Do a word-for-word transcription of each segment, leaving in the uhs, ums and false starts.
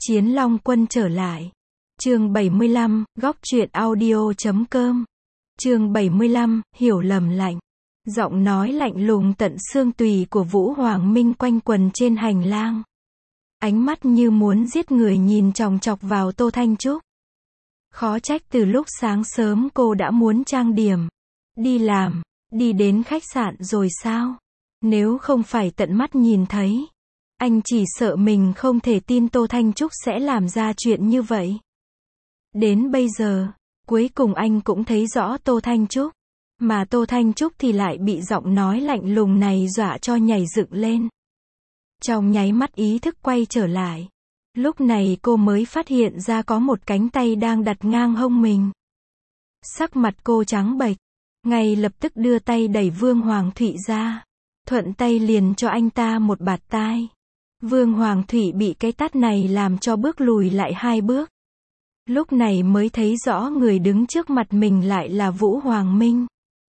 Chiến Long Quân trở lại. Chương bảy mươi lăm, góc truyện audio chấm com. Chương bảy mươi lăm, hiểu lầm lạnh. Giọng nói lạnh lùng tận xương tùy của Vũ Hoàng Minh quanh quần trên hành lang. Ánh mắt như muốn giết người nhìn chòng chọc vào Tô Thanh Trúc. Khó trách từ lúc sáng sớm cô đã muốn trang điểm, đi làm, đi đến khách sạn rồi sao? Nếu không phải tận mắt nhìn thấy, anh chỉ sợ mình không thể tin Tô Thanh Trúc sẽ làm ra chuyện như vậy. Đến bây giờ, cuối cùng anh cũng thấy rõ Tô Thanh Trúc, mà Tô Thanh Trúc thì lại bị giọng nói lạnh lùng này dọa cho nhảy dựng lên. Trong nháy mắt ý thức quay trở lại, lúc này cô mới phát hiện ra có một cánh tay đang đặt ngang hông mình. Sắc mặt cô trắng bệch, ngay lập tức đưa tay đẩy Vương Hoàng Thụy ra, thuận tay liền cho anh ta một bạt tai. Vương Hoàng Thụy bị cái tát này làm cho bước lùi lại hai bước. Lúc này mới thấy rõ người đứng trước mặt mình lại là Vũ Hoàng Minh.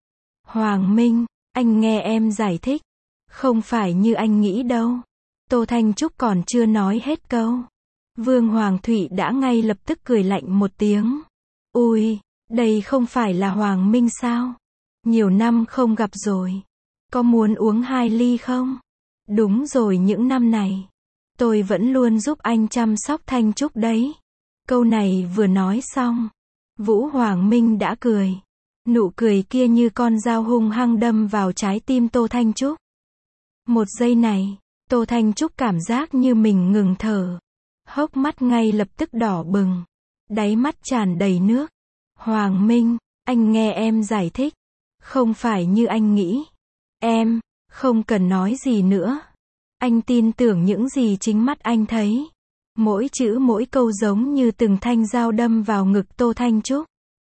Hoàng Minh, anh nghe em giải thích. Không phải như anh nghĩ đâu. Tô Thanh Trúc còn chưa nói hết câu, Vương Hoàng Thụy đã ngay lập tức cười lạnh một tiếng. Ui, đây không phải là Hoàng Minh sao? Nhiều năm không gặp rồi. Có muốn uống hai ly không? Đúng rồi, những năm này, tôi vẫn luôn giúp anh chăm sóc Thanh Trúc đấy. Câu này vừa nói xong, Vũ Hoàng Minh đã cười. Nụ cười kia như con dao hung hăng đâm vào trái tim Tô Thanh Trúc. Một giây này, Tô Thanh Trúc cảm giác như mình ngừng thở. Hốc mắt ngay lập tức đỏ bừng, đáy mắt tràn đầy nước. Hoàng Minh, anh nghe em giải thích. Không phải như anh nghĩ. Em, không cần nói gì nữa. Anh tin tưởng những gì chính mắt anh thấy. Mỗi chữ mỗi câu giống như từng thanh dao đâm vào ngực Tô Thanh Trúc.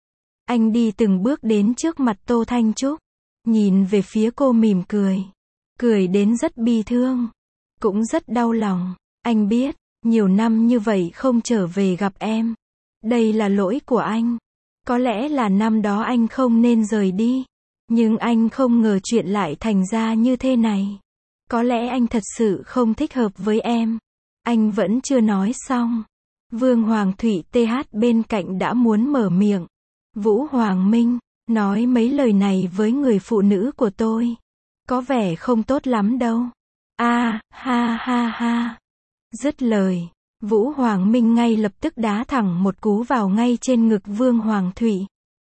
Anh đi từng bước đến trước mặt Tô Thanh Trúc, nhìn về phía cô mỉm cười. Cười đến rất bi thương, cũng rất đau lòng. Anh biết, nhiều năm như vậy không trở về gặp em. Đây là lỗi của anh. Có lẽ là năm đó anh không nên rời đi. Nhưng anh không ngờ chuyện lại thành ra như thế này. Có lẽ anh thật sự không thích hợp với em. Anh vẫn chưa nói xong. Vương Hoàng Thụy tê hát bên cạnh đã muốn mở miệng. Vũ Hoàng Minh, nói mấy lời này với người phụ nữ của tôi, có vẻ không tốt lắm đâu. A, ha ha ha. Dứt lời, Vũ Hoàng Minh ngay lập tức đá thẳng một cú vào ngay trên ngực Vương Hoàng Thụy.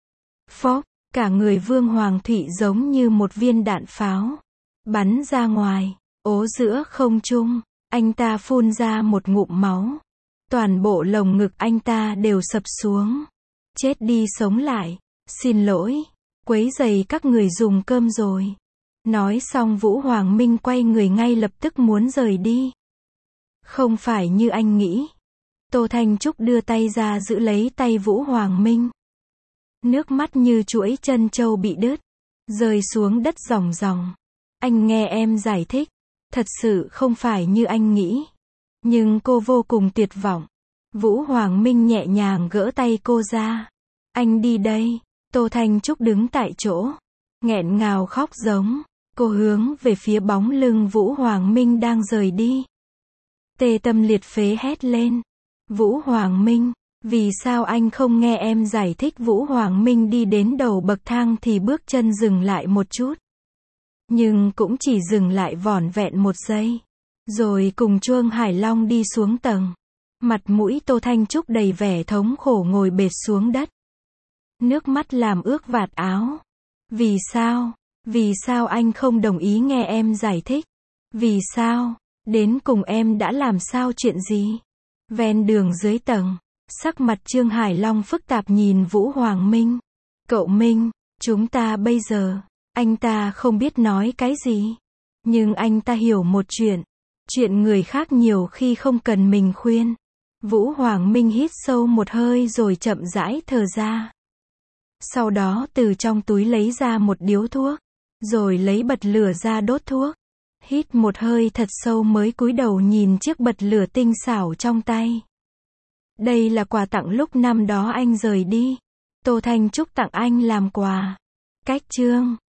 Phốc, cả người Vương Hoàng Thụy giống như một viên đạn pháo, bắn ra ngoài, ố giữa không trung. Anh ta phun ra một ngụm máu. Toàn bộ lồng ngực anh ta đều sập xuống. Chết đi sống lại. Xin lỗi, quấy rầy các người dùng cơm rồi. Nói xong Vũ Hoàng Minh quay người ngay lập tức muốn rời đi. Không phải như anh nghĩ. Tô Thanh Trúc đưa tay ra giữ lấy tay Vũ Hoàng Minh. Nước mắt như chuỗi chân trâu bị đứt, rơi xuống đất ròng ròng. Anh nghe em giải thích. Thật sự không phải như anh nghĩ. Nhưng cô vô cùng tuyệt vọng. Vũ Hoàng Minh nhẹ nhàng gỡ tay cô ra. Anh đi đây. Tô Thanh Trúc đứng tại chỗ, nghẹn ngào khóc giống. Cô hướng về phía bóng lưng Vũ Hoàng Minh đang rời đi. Tê tâm liệt phế hét lên. Vũ Hoàng Minh, vì sao anh không nghe em giải thích? Vũ Hoàng Minh đi đến đầu bậc thang thì bước chân dừng lại một chút. Nhưng cũng chỉ dừng lại vỏn vẹn một giây. Rồi cùng Chuông Hải Long đi xuống tầng. Mặt mũi Tô Thanh Trúc đầy vẻ thống khổ ngồi bệt xuống đất. Nước mắt làm ướt vạt áo. Vì sao? Vì sao anh không đồng ý nghe em giải thích? Vì sao? Đến cùng em đã làm sao chuyện gì? Ven đường dưới tầng, sắc mặt Trương Hải Long phức tạp nhìn Vũ Hoàng Minh. Cậu Minh, chúng ta bây giờ... Anh ta không biết nói cái gì. Nhưng anh ta hiểu một chuyện. Chuyện người khác nhiều khi không cần mình khuyên. Vũ Hoàng Minh hít sâu một hơi rồi chậm rãi thở ra. Sau đó từ trong túi lấy ra một điếu thuốc. Rồi lấy bật lửa ra đốt thuốc. Hít một hơi thật sâu mới cúi đầu nhìn chiếc bật lửa tinh xảo trong tay. Đây là quà tặng lúc năm đó anh rời đi. Tô Thanh Trúc tặng anh làm quà. Cách chương